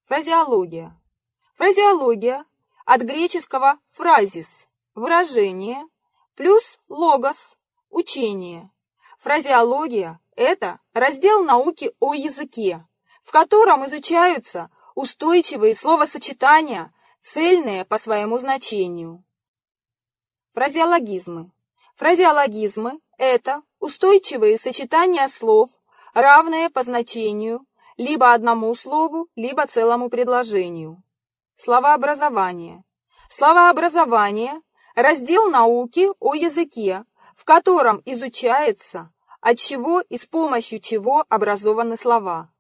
Фразеология. Фразеология от греческого фразис – выражение, плюс логос – учение. Фразеология – это раздел науки о языке, в котором изучаются устойчивые словосочетания, цельные по своему значению. Фразеологизмы. Фразеологизмы – это устойчивые сочетания слов, равные по значению, либо одному слову, либо целому предложению. Словообразование. Словообразование – раздел науки о языке, в котором изучается, от чего и с помощью чего образованы слова.